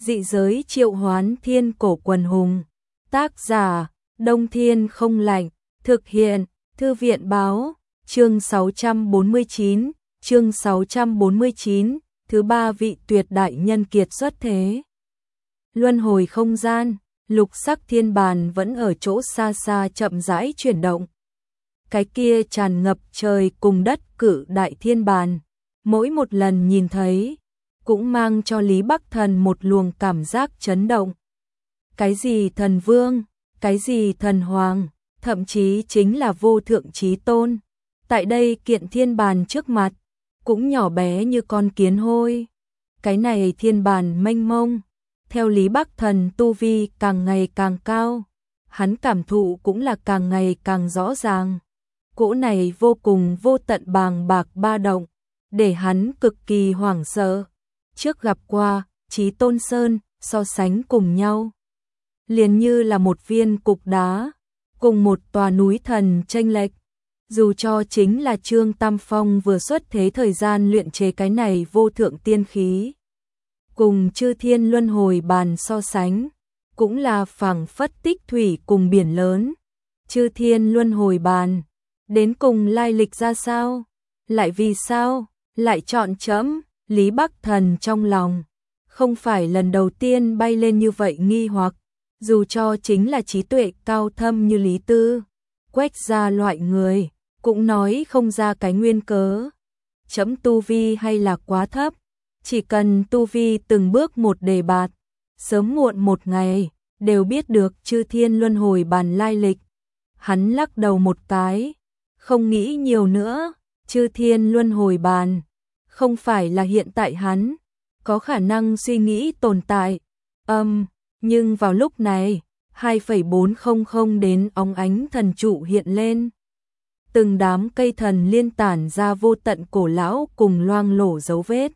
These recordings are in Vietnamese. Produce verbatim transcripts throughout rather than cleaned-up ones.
Dị giới triệu hoán thiên cổ quần hùng. Tác giả, Đông Thiên Không Lạnh. Thực hiện, Thư viện Báo. Chương sáu trăm bốn mươi chín, chương sáu trăm bốn mươi chín, thứ ba vị tuyệt đại nhân kiệt xuất thế. Luân hồi không gian, lục sắc thiên bàn vẫn ở chỗ xa xa chậm rãi chuyển động. Cái kia tràn ngập trời cùng đất cự đại thiên bàn, mỗi một lần nhìn thấy, cũng mang cho Lý Bắc Thần một luồng cảm giác chấn động. Cái gì thần vương, cái gì thần hoàng, thậm chí chính là vô thượng chí tôn. Tại đây kiện thiên bàn trước mặt, cũng nhỏ bé như con kiến hôi. Cái này thiên bàn mênh mông, theo Lý Bắc Thần tu vi càng ngày càng cao, hắn cảm thụ cũng là càng ngày càng rõ ràng. Cỗ này vô cùng vô tận bàng bạc ba động, để hắn cực kỳ hoảng sợ. Trước gặp qua, Chí Tôn Sơn, so sánh cùng nhau. Liền như là một viên cục đá, cùng một tòa núi thần chênh lệch. Dù cho chính là Trương Tam Phong vừa xuất thế thời gian luyện chế cái này vô thượng tiên khí, cùng chư thiên luân hồi bàn so sánh, cũng là phảng phất tích thủy cùng biển lớn. Chư thiên luân hồi bàn, đến cùng lai lịch ra sao? Lại vì sao? Lại chọn chẫm? Lý Bắc Thần trong lòng, không phải lần đầu tiên bay lên như vậy nghi hoặc, dù cho chính là trí tuệ cao thâm như Lý Tư, quét ra loại người, cũng nói không ra cái nguyên cớ. Chấm tu vi hay là quá thấp, chỉ cần tu vi từng bước một đề bạt, sớm muộn một ngày, đều biết được chư thiên luân hồi bàn lai lịch. Hắn lắc đầu một cái, không nghĩ nhiều nữa, chư thiên luân hồi bàn, không phải là hiện tại hắn, có khả năng suy nghĩ tồn tại. Âm, um, nhưng vào lúc này, hai phẩy bốn không không đến óng ánh thần trụ hiện lên. Từng đám cây thần liên tản ra vô tận cổ lão cùng loang lổ dấu vết.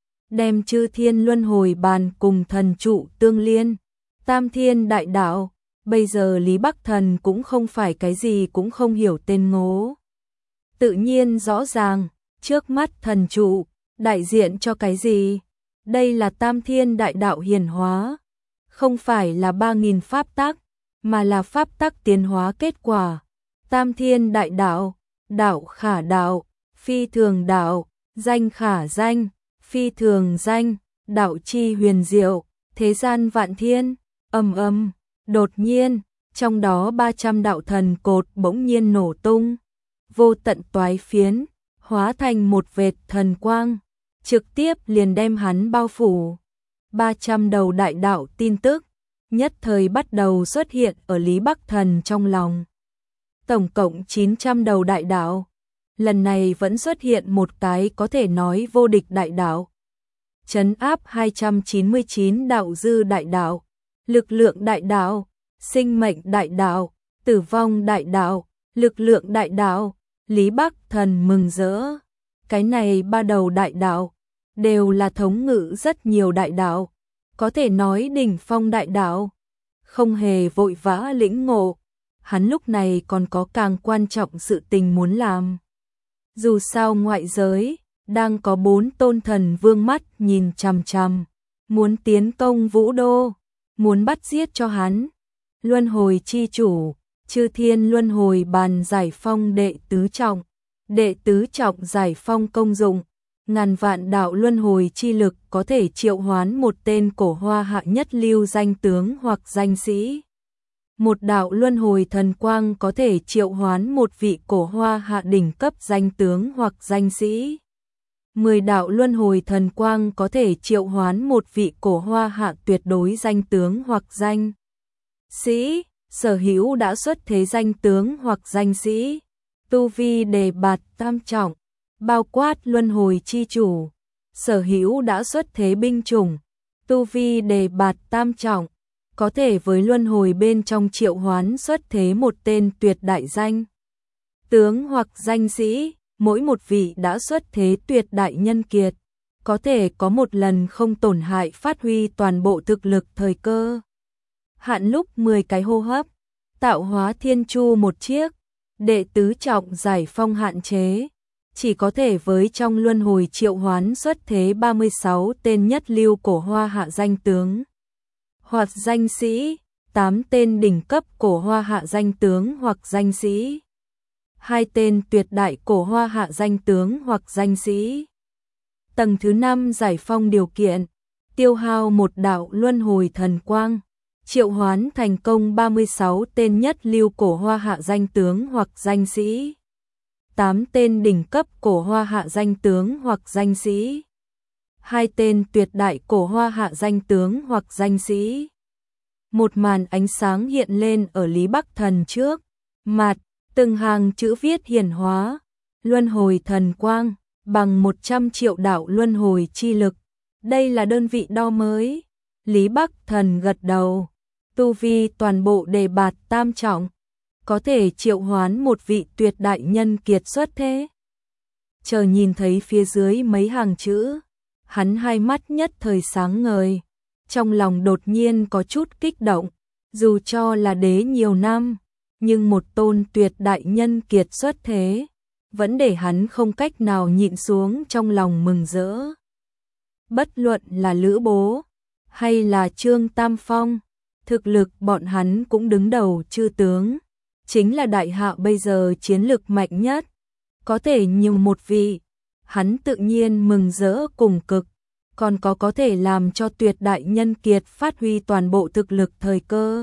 Đem chư thiên luân hồi bàn cùng thần trụ tương liên. Tam thiên đại đạo, bây giờ Lý Bắc Thần cũng không phải cái gì cũng không hiểu tên ngố. Tự nhiên rõ ràng, trước mắt thần trụ, đại diện cho cái gì? Đây là tam thiên đại đạo hiển hóa. Không phải là ba nghìn pháp tắc, mà là pháp tắc tiến hóa kết quả. Tam thiên đại đạo, đạo khả đạo, phi thường đạo, danh khả danh, phi thường danh, đạo chi huyền diệu, thế gian vạn thiên, ầm ầm, đột nhiên, trong đó ba trăm đạo thần cột bỗng nhiên nổ tung, vô tận toái phiến, hóa thành một vệt thần quang, trực tiếp liền đem hắn bao phủ. ba trăm đầu đại đạo tin tức, nhất thời bắt đầu xuất hiện ở Lý Bắc Thần trong lòng. Tổng cộng chín trăm đầu đại đạo, lần này vẫn xuất hiện một cái có thể nói vô địch đại đạo. Trấn áp hai trăm chín mươi chín đạo dư đại đạo, lực lượng đại đạo, sinh mệnh đại đạo, tử vong đại đạo, lực lượng đại đạo. Lý Bắc Thần mừng rỡ, cái này ba đầu đại đạo, đều là thống ngự rất nhiều đại đạo, có thể nói đỉnh phong đại đạo. Không hề vội vã lĩnh ngộ, hắn lúc này còn có càng quan trọng sự tình muốn làm. Dù sao ngoại giới, đang có bốn tôn thần vương mắt nhìn chằm chằm, muốn tiến công Vũ Đô, muốn bắt giết cho hắn. Luân hồi chi chủ, chư thiên luân hồi bàn giải phong đệ tứ trọng, đệ tứ trọng giải phong công dụng, ngàn vạn đạo luân hồi chi lực có thể triệu hoán một tên cổ hoa hạ nhất lưu danh tướng hoặc danh sĩ. Một đạo luân hồi thần quang có thể triệu hoán một vị cổ hoa hạ đỉnh cấp danh tướng hoặc danh sĩ. Mười đạo luân hồi thần quang có thể triệu hoán một vị cổ hoa hạ tuyệt đối danh tướng hoặc danh sĩ. Sở hữu đã xuất thế danh tướng hoặc danh sĩ, tu vi đề bạt tam trọng, bao quát luân hồi chi chủ. Sở hữu đã xuất thế binh chủng, tu vi đề bạt tam trọng, có thể với luân hồi bên trong triệu hoán xuất thế một tên tuyệt đại danh tướng hoặc danh sĩ. Mỗi một vị đã xuất thế tuyệt đại nhân kiệt, có thể có một lần không tổn hại phát huy toàn bộ thực lực thời cơ. Hạn lúc mười cái hô hấp, tạo hóa thiên chu một chiếc, đệ tứ trọng giải phong hạn chế. chỉ có thể với trong luân hồi triệu hoán xuất thế ba mươi sáu tên nhất lưu cổ hoa hạ danh tướng hoặc danh sĩ, tám tên đỉnh cấp cổ hoa hạ danh tướng hoặc danh sĩ, hai tên tuyệt đại cổ hoa hạ danh tướng hoặc danh sĩ. Tầng thứ năm giải phong điều kiện, tiêu hao một đạo luân hồi thần quang, triệu hoán thành công ba mươi sáu tên nhất lưu cổ hoa hạ danh tướng hoặc danh sĩ, tám tên đỉnh cấp cổ hoa hạ danh tướng hoặc danh sĩ, hai tên tuyệt đại cổ hoa hạ danh tướng hoặc danh sĩ. Một màn ánh sáng hiện lên ở Lý Bắc Thần trước mặt, từng hàng chữ viết hiển hóa, luân hồi thần quang, bằng một trăm triệu đạo luân hồi chi lực. Đây là đơn vị đo mới. Lý Bắc Thần gật đầu, tu vi toàn bộ đề bạt tam trọng, có thể triệu hoán một vị tuyệt đại nhân kiệt xuất thế. Chờ nhìn thấy phía dưới mấy hàng chữ, hắn hai mắt nhất thời sáng ngời, trong lòng đột nhiên có chút kích động, dù cho là đế nhiều năm, nhưng một tôn tuyệt đại nhân kiệt xuất thế, vẫn để hắn không cách nào nhịn xuống trong lòng mừng rỡ. Bất luận là Lữ Bố hay là Trương Tam Phong, thực lực bọn hắn cũng đứng đầu chư tướng, chính là đại hạ bây giờ chiến lực mạnh nhất, có thể nhiều một vị, hắn tự nhiên mừng rỡ cùng cực, còn có có thể làm cho tuyệt đại nhân kiệt phát huy toàn bộ thực lực thời cơ.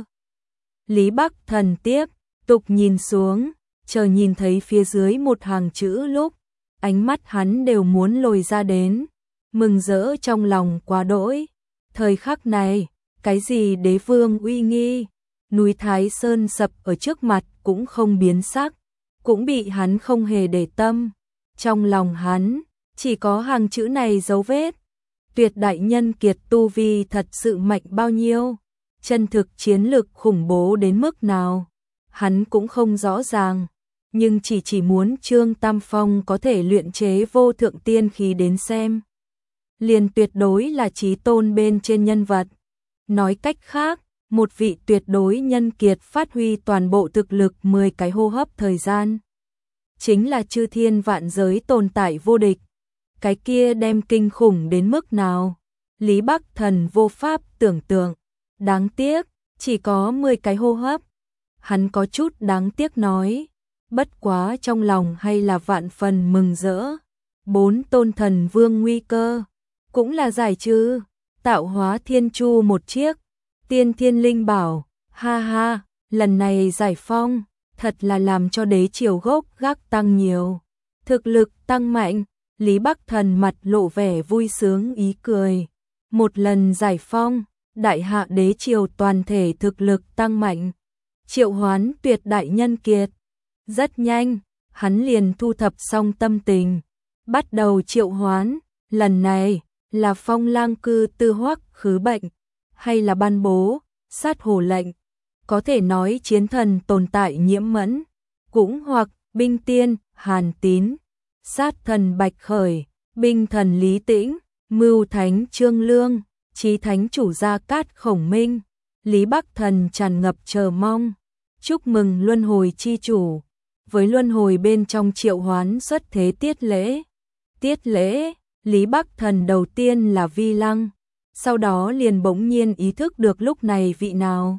Lý Bắc Thần tiếp tục nhìn xuống, chờ nhìn thấy phía dưới một hàng chữ lúc, ánh mắt hắn đều muốn lồi ra đến, mừng rỡ trong lòng quá đỗi. Thời khắc này, cái gì đế vương uy nghi, núi Thái Sơn sập ở trước mặt cũng không biến sắc, cũng bị hắn không hề để tâm. Trong lòng hắn, chỉ có hàng chữ này dấu vết. Tuyệt đại nhân kiệt tu vi thật sự mạnh bao nhiêu, chân thực chiến lực khủng bố đến mức nào, hắn cũng không rõ ràng, nhưng chỉ chỉ muốn Trương Tam Phong có thể luyện chế vô thượng tiên khí đến xem. Liền tuyệt đối là chí tôn bên trên nhân vật. Nói cách khác, một vị tuyệt đối nhân kiệt phát huy toàn bộ thực lực mười cái hô hấp thời gian. Chính là chư thiên vạn giới tồn tại vô địch. Cái kia đem kinh khủng đến mức nào? Lý Bắc Thần vô pháp tưởng tượng. Đáng tiếc, chỉ có mười cái hô hấp. Hắn có chút đáng tiếc nói. Bất quá trong lòng hay là vạn phần mừng rỡ. Bốn tôn thần vương nguy cơ. Cũng là giải trừ. Tạo hóa thiên chu một chiếc. Tiên thiên linh bảo. Ha ha, lần này giải phong. Thật là làm cho đế triều gốc gác tăng nhiều. Thực lực tăng mạnh. Lý Bắc Thần mặt lộ vẻ vui sướng ý cười. Một lần giải phong, đại hạ đế triều toàn thể thực lực tăng mạnh. Triệu hoán tuyệt đại nhân kiệt. Rất nhanh, hắn liền thu thập xong tâm tình. Bắt đầu triệu hoán, lần này là phong lang cư tư hoắc khứ bệnh, hay là ban bố, sát hổ lệnh. Có thể nói chiến thần tồn tại nhiễm mẫn, cũng hoặc binh tiên, hàn tín. Sát thần Bạch Khởi, binh thần Lý Tĩnh, mưu thánh Trương Lương, chí thánh chủ Gia Cát Khổng Minh. Lý Bắc Thần tràn ngập chờ mong, chúc mừng luân hồi chi chủ. Với luân hồi bên trong triệu hoán xuất thế tiết lễ. Tiết lễ, Lý Bắc Thần đầu tiên là Vi Lăng, sau đó liền bỗng nhiên ý thức được lúc này vị nào.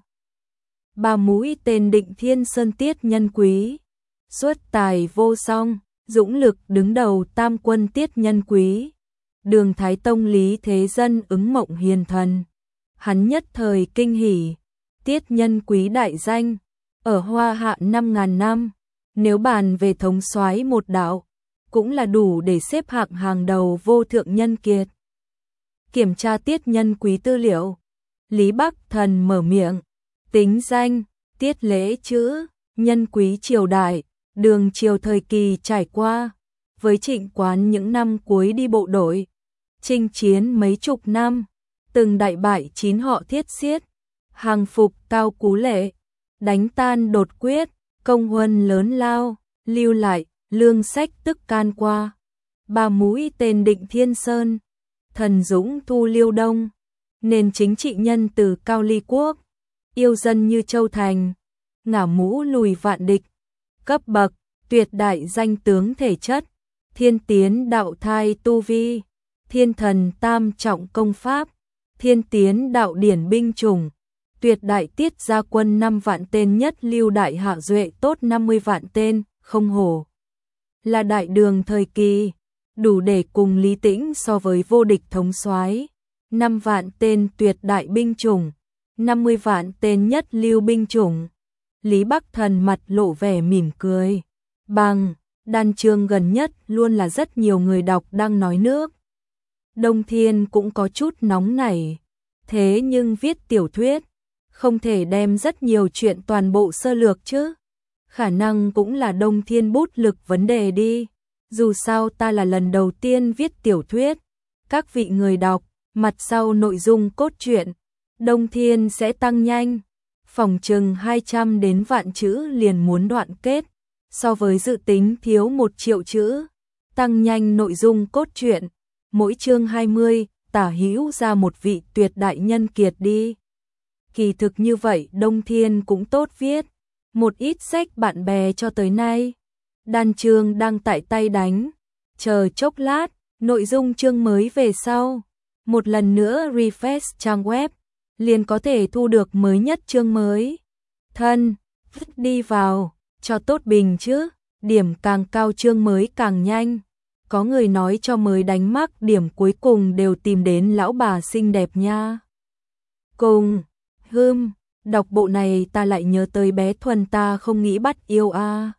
Ba mũi tên Định Thiên Sơn Tiết Nhân Quý, xuất tài vô song. Dũng lực đứng đầu tam quân Tiết Nhân Quý, Đường Thái Tông Lý Thế Dân ứng mộng hiền thần. Hắn nhất thời kinh hỉ, Tiết Nhân Quý đại danh, ở Hoa Hạ năm ngàn năm, nếu bàn về thống soái một đạo, cũng là đủ để xếp hạng hàng đầu vô thượng nhân kiệt. Kiểm tra Tiết Nhân Quý tư liệu, Lý Bắc Thần mở miệng, tính danh, Tiết Lễ chữ, Nhân Quý triều đại. Đường triều thời kỳ trải qua, với Trịnh Quán những năm cuối đi bộ đội, chinh chiến mấy chục năm, từng đại bại chín họ thiết xiết, hàng phục Cao Cú Lệ, đánh tan Đột Quyết, công huân lớn lao, lưu lại, lương sách tức can qua, ba mũi tên Định Thiên Sơn, thần dũng thu Liêu Đông, nền chính trị nhân từ Cao Ly Quốc, yêu dân như Châu Thành, ngả mũ lùi vạn địch. Cấp bậc, tuyệt đại danh tướng thể chất, thiên tiến đạo thai tu vi, thiên thần tam trọng công pháp, thiên tiến đạo điển binh chủng, tuyệt đại tiết gia quân năm vạn tên, nhất lưu đại hạ duệ tốt năm mươi vạn tên, không hổ là đại đường thời kỳ, đủ để cùng Lý Tĩnh so với vô địch thống soái. Năm vạn tên tuyệt đại binh chủng, năm mươi vạn tên nhất lưu binh chủng. Lý Bắc Thần mặt lộ vẻ mỉm cười. Bằng, đan chương gần nhất luôn là rất nhiều người đọc đang nói nước. Đông Thiên cũng có chút nóng nảy. Thế nhưng viết tiểu thuyết, không thể đem rất nhiều chuyện toàn bộ sơ lược chứ. Khả năng cũng là Đông Thiên bút lực vấn đề đi. Dù sao ta là lần đầu tiên viết tiểu thuyết. Các vị người đọc, mặt sau nội dung cốt truyện, Đông Thiên sẽ tăng nhanh. Phòng chừng hai trăm đến vạn chữ liền muốn đoạn kết. So với dự tính thiếu một triệu chữ. Tăng nhanh nội dung cốt truyện. Mỗi chương hai mươi, tả hữu ra một vị tuyệt đại nhân kiệt đi. Kỳ thực như vậy Đông Thiên cũng tốt viết. Một ít sách bạn bè cho tới nay. Đan chương đang tại tay đánh. Chờ chốc lát, nội dung chương mới về sau. Một lần nữa refresh trang web, liền có thể thu được mới nhất chương mới. Thân, đi vào, cho tốt bình chứ, điểm càng cao chương mới càng nhanh. Có người nói cho mới đánh mắc điểm cuối cùng đều tìm đến lão bà xinh đẹp nha. Cùng, hưm, đọc bộ này ta lại nhớ tới bé Thuần ta không nghĩ bắt yêu a. À.